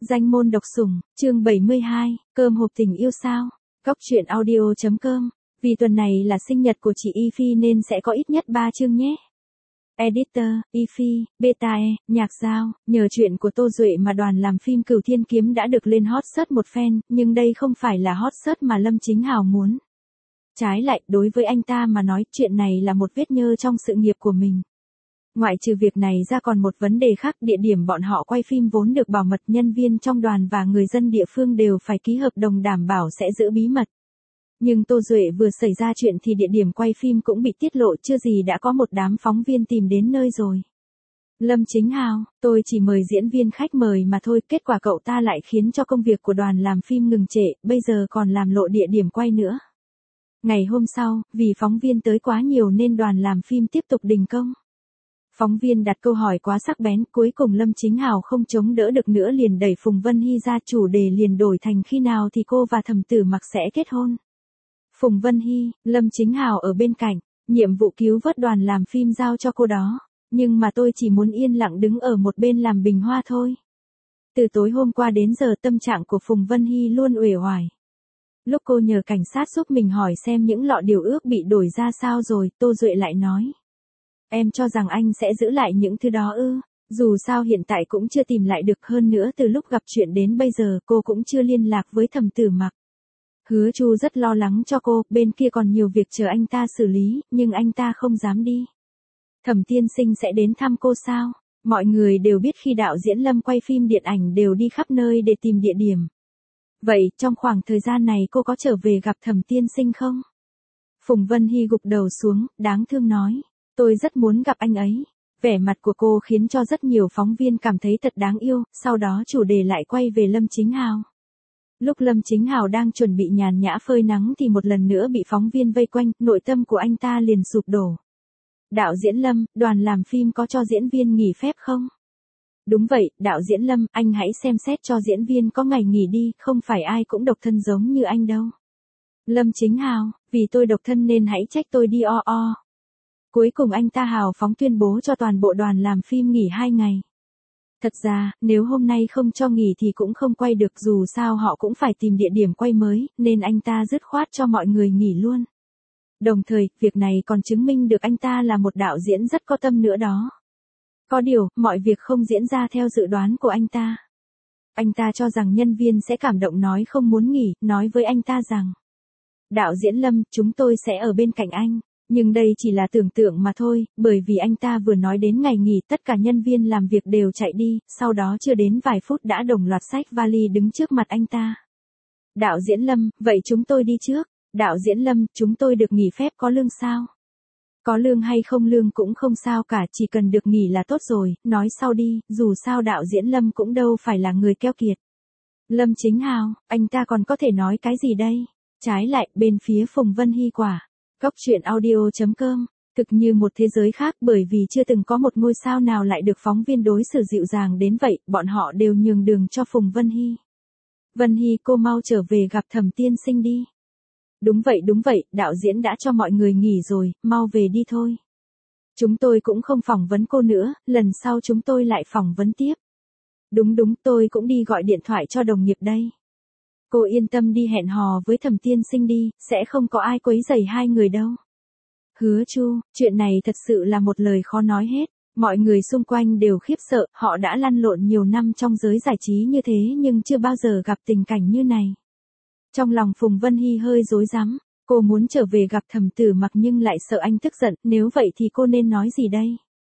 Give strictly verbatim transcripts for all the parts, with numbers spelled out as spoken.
Danh môn độc sủng, chương bảy mươi hai, cơm hộp tình yêu sao? Góc truyện audio.com. Vì tuần này là sinh nhật của chị Y Phi nên sẽ có ít nhất ba chương nhé. Editor, Y Phi, Beta E, Nhạc Giao, nhờ chuyện của Tô Duệ mà đoàn làm phim Cửu Thiên Kiếm đã được lên hot search một phen, nhưng đây không phải là hot search mà Lâm Chính Hào muốn. Trái lại, đối với anh ta mà nói, chuyện này là một vết nhơ trong sự nghiệp của mình. Ngoại trừ việc này ra còn một vấn đề khác, địa điểm bọn họ quay phim vốn được bảo mật, nhân viên trong đoàn và người dân địa phương đều phải ký hợp đồng đảm bảo sẽ giữ bí mật. Nhưng Tô Duệ vừa xảy ra chuyện thì địa điểm quay phim cũng bị tiết lộ, chưa gì đã có một đám phóng viên tìm đến nơi rồi. Lâm Chính Hào, tôi chỉ mời diễn viên khách mời mà thôi, kết quả cậu ta lại khiến cho công việc của đoàn làm phim ngừng trệ, bây giờ còn làm lộ địa điểm quay nữa. Ngày hôm sau, vì phóng viên tới quá nhiều nên đoàn làm phim tiếp tục đình công. Phóng viên đặt câu hỏi quá sắc bén, cuối cùng Lâm Chính Hào không chống đỡ được nữa liền đẩy Phùng Vân Hy ra, chủ đề liền đổi thành khi nào thì cô và Thẩm Tử Mặc sẽ kết hôn. Phùng Vân Hy, Lâm Chính Hào ở bên cạnh, nhiệm vụ cứu vớt đoàn làm phim giao cho cô đó, nhưng mà tôi chỉ muốn yên lặng đứng ở một bên làm bình hoa thôi. Từ tối hôm qua đến giờ tâm trạng của Phùng Vân Hy luôn uể oải. Lúc cô nhờ cảnh sát giúp mình hỏi xem những lọ điều ước bị đổi ra sao rồi, Tô Duệ lại nói. Em cho rằng anh sẽ giữ lại những thứ đó ư? Dù sao hiện tại cũng chưa tìm lại được, hơn nữa từ lúc gặp chuyện đến bây giờ cô cũng chưa liên lạc với Thẩm Tử Mặc. Hứa Chu rất lo lắng cho cô, bên kia còn nhiều việc chờ anh ta xử lý, nhưng anh ta không dám đi. Thẩm tiên sinh sẽ đến thăm cô sao? Mọi người đều biết khi đạo diễn Lâm quay phim điện ảnh đều đi khắp nơi để tìm địa điểm. Vậy, trong khoảng thời gian này cô có trở về gặp Thẩm tiên sinh không? Phùng Vân Hy gục đầu xuống, đáng thương nói. Tôi rất muốn gặp anh ấy. Vẻ mặt của cô khiến cho rất nhiều phóng viên cảm thấy thật đáng yêu, sau đó chủ đề lại quay về Lâm Chính Hào. Lúc Lâm Chính Hào đang chuẩn bị nhàn nhã phơi nắng thì một lần nữa bị phóng viên vây quanh, nội tâm của anh ta liền sụp đổ. Đạo diễn Lâm, đoàn làm phim có cho diễn viên nghỉ phép không? Đúng vậy, đạo diễn Lâm, anh hãy xem xét cho diễn viên có ngày nghỉ đi, không phải ai cũng độc thân giống như anh đâu. Lâm Chính Hào, vì tôi độc thân nên hãy trách tôi đi o o. Cuối cùng anh ta hào phóng tuyên bố cho toàn bộ đoàn làm phim nghỉ hai ngày. Thật ra, nếu hôm nay không cho nghỉ thì cũng không quay được, dù sao họ cũng phải tìm địa điểm quay mới, nên anh ta dứt khoát cho mọi người nghỉ luôn. Đồng thời, việc này còn chứng minh được anh ta là một đạo diễn rất có tâm nữa đó. Có điều, mọi việc không diễn ra theo dự đoán của anh ta. Anh ta cho rằng nhân viên sẽ cảm động nói không muốn nghỉ, nói với anh ta rằng: Đạo diễn Lâm, chúng tôi sẽ ở bên cạnh anh. Nhưng đây chỉ là tưởng tượng mà thôi, bởi vì anh ta vừa nói đến ngày nghỉ tất cả nhân viên làm việc đều chạy đi, sau đó chưa đến vài phút đã đồng loạt xách vali đứng trước mặt anh ta. Đạo diễn Lâm, vậy chúng tôi đi trước. Đạo diễn Lâm, chúng tôi được nghỉ phép có lương sao? Có lương hay không lương cũng không sao cả, chỉ cần được nghỉ là tốt rồi, nói sau đi, dù sao đạo diễn Lâm cũng đâu phải là người keo kiệt. Lâm Chính Hào, anh ta còn có thể nói cái gì đây? Trái lại, bên phía Phùng Vân Hy quả. Góc truyện audio.com, thực như một thế giới khác, bởi vì chưa từng có một ngôi sao nào lại được phóng viên đối xử dịu dàng đến vậy, bọn họ đều nhường đường cho Phùng Vân Hy. Vân Hy, cô mau trở về gặp Thẩm tiên sinh đi. Đúng vậy đúng vậy, đạo diễn đã cho mọi người nghỉ rồi, mau về đi thôi. Chúng tôi cũng không phỏng vấn cô nữa, lần sau chúng tôi lại phỏng vấn tiếp. Đúng đúng, tôi cũng đi gọi điện thoại cho đồng nghiệp đây. Cô yên tâm đi, hẹn hò với Thẩm tiên sinh đi, sẽ không có ai quấy rầy hai người đâu. Hứa Chu, chuyện này thật sự là một lời khó nói hết. Mọi người xung quanh đều khiếp sợ, họ đã lăn lộn nhiều năm trong giới giải trí như thế nhưng chưa bao giờ gặp tình cảnh như này. Trong lòng Phùng Vân Hy hơi rối rắm, cô muốn trở về gặp Thẩm Tử Mặc nhưng lại sợ anh tức giận, nếu vậy thì cô nên nói gì đây?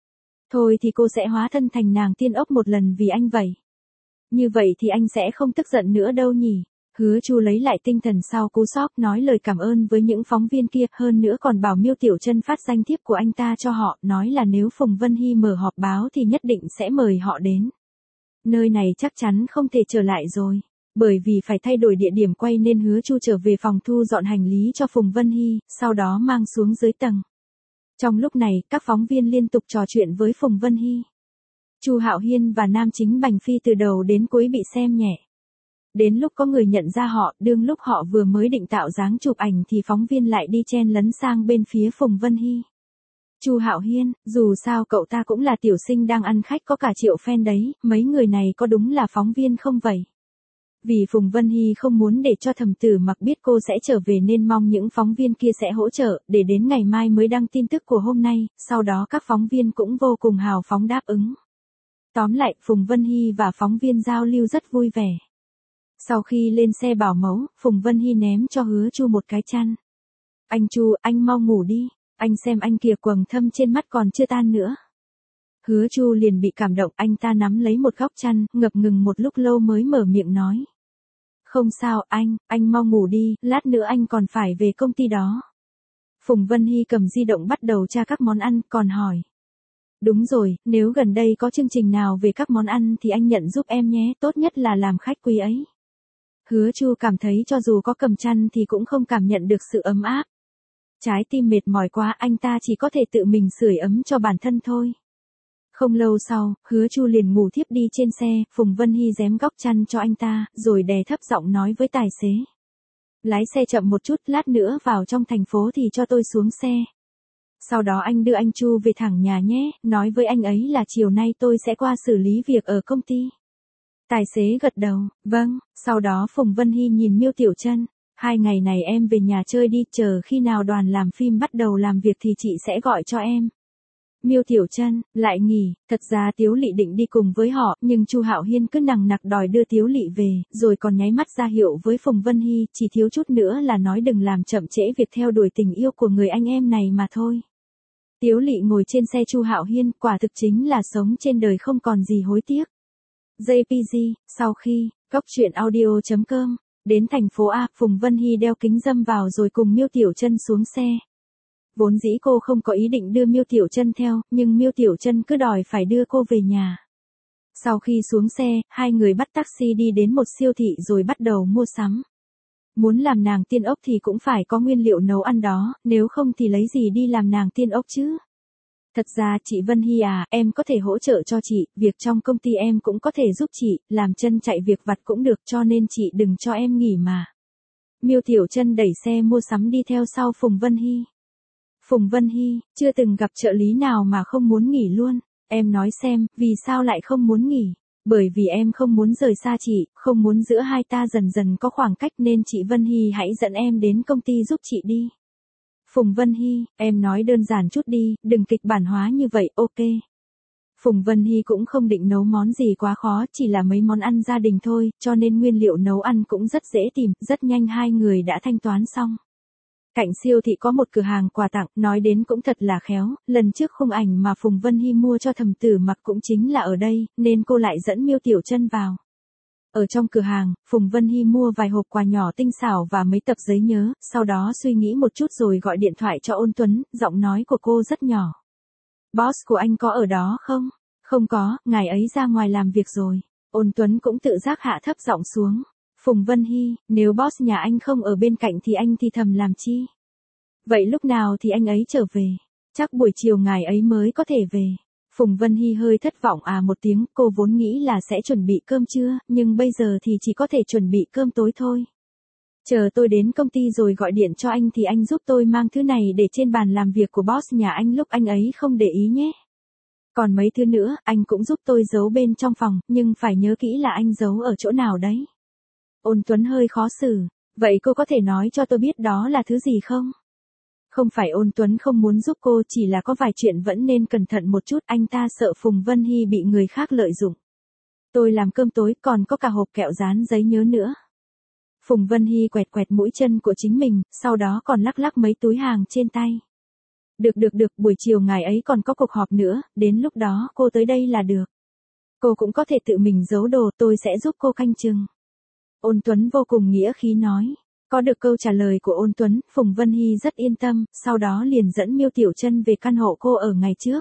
Thôi thì cô sẽ hóa thân thành nàng tiên ốc một lần vì anh vậy. Như vậy thì anh sẽ không tức giận nữa đâu nhỉ? Hứa Chu lấy lại tinh thần sau cú sốc, nói lời cảm ơn với những phóng viên kia, hơn nữa còn bảo Miêu Tiểu Trân phát danh thiếp của anh ta cho họ, nói là nếu Phùng Vân Hy mở họp báo thì nhất định sẽ mời họ đến. Nơi này chắc chắn không thể trở lại rồi, bởi vì phải thay đổi địa điểm quay nên Hứa Chu trở về phòng thu dọn hành lý cho Phùng Vân Hy, sau đó mang xuống dưới tầng. Trong lúc này, các phóng viên liên tục trò chuyện với Phùng Vân Hy. Chu Hạo Hiên và nam chính Bành Phi từ đầu đến cuối bị xem nhẹ. Đến lúc có người nhận ra họ, đương lúc họ vừa mới định tạo dáng chụp ảnh thì phóng viên lại đi chen lấn sang bên phía Phùng Vân Hy. Chu Hạo Hiên, dù sao cậu ta cũng là tiểu sinh đang ăn khách có cả triệu fan đấy, mấy người này có đúng là phóng viên không vậy? Vì Phùng Vân Hy không muốn để cho Thẩm Tử Mặc biết cô sẽ trở về nên mong những phóng viên kia sẽ hỗ trợ, để đến ngày mai mới đăng tin tức của hôm nay, sau đó các phóng viên cũng vô cùng hào phóng đáp ứng. Tóm lại, Phùng Vân Hy và phóng viên giao lưu rất vui vẻ. Sau khi lên xe bảo mẫu, Phùng Vân Hy ném cho Hứa Chu một cái chăn. Anh Chu, anh mau ngủ đi, anh xem anh kìa, quầng thâm trên mắt còn chưa tan nữa. Hứa Chu liền bị cảm động, anh ta nắm lấy một góc chăn, ngập ngừng một lúc lâu mới mở miệng nói. Không sao anh, anh mau ngủ đi, lát nữa anh còn phải về công ty đó. Phùng Vân Hy cầm di động bắt đầu tra các món ăn, còn hỏi. Đúng rồi, nếu gần đây có chương trình nào về các món ăn thì anh nhận giúp em nhé, tốt nhất là làm khách quý ấy. Hứa Chu cảm thấy cho dù có cầm chăn thì cũng không cảm nhận được sự ấm áp. Trái tim mệt mỏi quá, anh ta chỉ có thể tự mình sưởi ấm cho bản thân thôi. Không lâu sau, Hứa Chu liền ngủ thiếp đi trên xe, Phùng Vân Hy giém góc chăn cho anh ta, rồi đè thấp giọng nói với tài xế. Lái xe chậm một chút, lát nữa vào trong thành phố thì cho tôi xuống xe. Sau đó anh đưa anh Chu về thẳng nhà nhé, nói với anh ấy là chiều nay tôi sẽ qua xử lý việc ở công ty. Tài xế gật đầu, vâng, sau đó Phùng Vân Hy nhìn Miêu Tiểu Trân. Hai ngày này em về nhà chơi đi, chờ khi nào đoàn làm phim bắt đầu làm việc thì chị sẽ gọi cho em. Miêu Tiểu Trân lại nghỉ, thật ra Tiếu Lị định đi cùng với họ, nhưng Chu Hạo Hiên cứ nằng nặc đòi đưa Tiếu Lị về, rồi còn nháy mắt ra hiệu với Phùng Vân Hy, chỉ thiếu chút nữa là nói đừng làm chậm trễ việc theo đuổi tình yêu của người anh em này mà thôi. Tiếu Lị ngồi trên xe Chu Hạo Hiên, quả thực chính là sống trên đời không còn gì hối tiếc. giê pê giê, sau khi, Cóc Truyện Audio chấm com, đến thành phố A, Phùng Vân Hy đeo kính râm vào rồi cùng Miêu Tiểu Trân xuống xe. Vốn dĩ cô không có ý định đưa Miêu Tiểu Trân theo, nhưng Miêu Tiểu Trân cứ đòi phải đưa cô về nhà. Sau khi xuống xe, hai người bắt taxi đi đến một siêu thị rồi bắt đầu mua sắm. Muốn làm nàng tiên ốc thì cũng phải có nguyên liệu nấu ăn đó, nếu không thì lấy gì đi làm nàng tiên ốc chứ? Thật ra chị Vân Hy à, em có thể hỗ trợ cho chị, việc trong công ty em cũng có thể giúp chị, làm chân chạy việc vặt cũng được, cho nên chị đừng cho em nghỉ mà. Miêu Tiểu Trân đẩy xe mua sắm đi theo sau Phùng Vân Hy. Phùng Vân Hy, chưa từng gặp trợ lý nào mà không muốn nghỉ luôn. Em nói xem, vì sao lại không muốn nghỉ? Bởi vì em không muốn rời xa chị, không muốn giữa hai ta dần dần có khoảng cách nên chị Vân Hy hãy dẫn em đến công ty giúp chị đi. Phùng Vân Hy, em nói đơn giản chút đi, đừng kịch bản hóa như vậy, ok. Phùng Vân Hy cũng không định nấu món gì quá khó, chỉ là mấy món ăn gia đình thôi, cho nên nguyên liệu nấu ăn cũng rất dễ tìm, rất nhanh hai người đã thanh toán xong. Cạnh siêu thị có một cửa hàng quà tặng, nói đến cũng thật là khéo, lần trước khung ảnh mà Phùng Vân Hy mua cho Thẩm Tử Mặc cũng chính là ở đây, nên cô lại dẫn Miêu Tiểu Trân vào. Ở trong cửa hàng, Phùng Vân Hy mua vài hộp quà nhỏ tinh xảo và mấy tập giấy nhớ, sau đó suy nghĩ một chút rồi gọi điện thoại cho Ôn Tuấn, giọng nói của cô rất nhỏ. Boss của anh có ở đó không? Không có, ngài ấy ra ngoài làm việc rồi. Ôn Tuấn cũng tự giác hạ thấp giọng xuống. Phùng Vân Hy, nếu boss nhà anh không ở bên cạnh thì anh thì thầm làm chi? Vậy lúc nào thì anh ấy trở về? Chắc buổi chiều ngài ấy mới có thể về. Phùng Vân Hy hơi thất vọng à một tiếng, cô vốn nghĩ là sẽ chuẩn bị cơm trưa, nhưng bây giờ thì chỉ có thể chuẩn bị cơm tối thôi. Chờ tôi đến công ty rồi gọi điện cho anh thì anh giúp tôi mang thứ này để trên bàn làm việc của boss nhà anh lúc anh ấy không để ý nhé. Còn mấy thứ nữa, anh cũng giúp tôi giấu bên trong phòng, nhưng phải nhớ kỹ là anh giấu ở chỗ nào đấy. Ôn Tuấn hơi khó xử, vậy cô có thể nói cho tôi biết đó là thứ gì không? Không phải Ôn Tuấn không muốn giúp cô, chỉ là có vài chuyện vẫn nên cẩn thận một chút, anh ta sợ Phùng Vân Hy bị người khác lợi dụng. Tôi làm cơm tối, còn có cả hộp kẹo dán giấy nhớ nữa. Phùng Vân Hy quẹt quẹt mũi chân của chính mình, sau đó còn lắc lắc mấy túi hàng trên tay. Được được được, buổi chiều ngài ấy còn có cuộc họp nữa, đến lúc đó cô tới đây là được. Cô cũng có thể tự mình giấu đồ, tôi sẽ giúp cô canh chừng. Ôn Tuấn vô cùng nghĩa khí nói. Có được câu trả lời của Ôn Tuấn, Phùng Vân Hy rất yên tâm, sau đó liền dẫn Miêu Tiểu Trân về căn hộ cô ở ngày trước.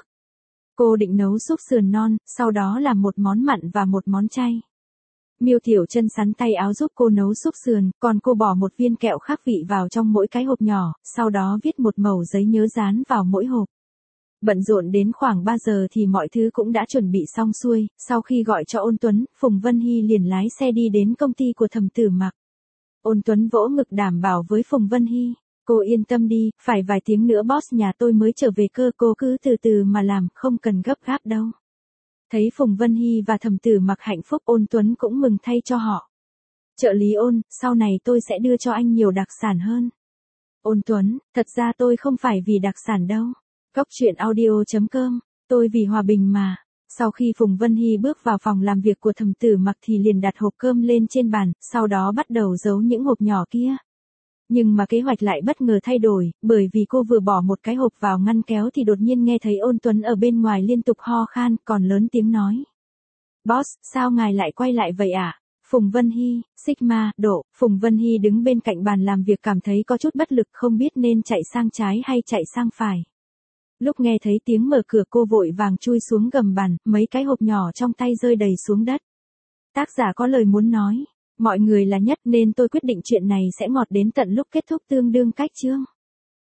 Cô định nấu súp sườn non, sau đó làm một món mặn và một món chay. Miêu Tiểu Trân sắn tay áo giúp cô nấu súp sườn, còn cô bỏ một viên kẹo khác vị vào trong mỗi cái hộp nhỏ, sau đó viết một mẩu giấy nhớ dán vào mỗi hộp. Bận rộn đến khoảng ba giờ thì mọi thứ cũng đã chuẩn bị xong xuôi, sau khi gọi cho Ôn Tuấn, Phùng Vân Hy liền lái xe đi đến công ty của Thẩm Tử Mặc. Ôn Tuấn vỗ ngực đảm bảo với Phùng Vân Hy, Cô yên tâm đi, phải vài tiếng nữa boss nhà tôi mới trở về cơ, cô cứ từ từ mà làm, không cần gấp gáp đâu. Thấy Phùng Vân Hy và Thẩm Tử Mặc hạnh phúc, Ôn Tuấn cũng mừng thay cho họ. Trợ lý Ôn, sau này tôi sẽ đưa cho anh nhiều đặc sản hơn. Ôn Tuấn, thật ra tôi không phải vì đặc sản đâu. Góc truyện audio chấm com, tôi vì hòa bình mà. Sau khi Phùng Vân Hy bước vào phòng làm việc của Thẩm Tử Mặc thì liền đặt hộp cơm lên trên bàn, sau đó bắt đầu giấu những hộp nhỏ kia. Nhưng mà kế hoạch lại bất ngờ thay đổi, bởi vì cô vừa bỏ một cái hộp vào ngăn kéo thì đột nhiên nghe thấy Ôn Tuấn ở bên ngoài liên tục ho khan, còn lớn tiếng nói. Boss, sao ngài lại quay lại vậy ạ? À? Phùng Vân Hy, Sigma, độ, Phùng Vân Hy đứng bên cạnh bàn làm việc cảm thấy có chút bất lực, không biết nên chạy sang trái hay chạy sang phải. Lúc nghe thấy tiếng mở cửa cô vội vàng chui xuống gầm bàn, mấy cái hộp nhỏ trong tay rơi đầy xuống đất. Tác giả có lời muốn nói, mọi người là nhất nên tôi quyết định chuyện này sẽ ngọt đến tận lúc kết thúc tương đương cách chương.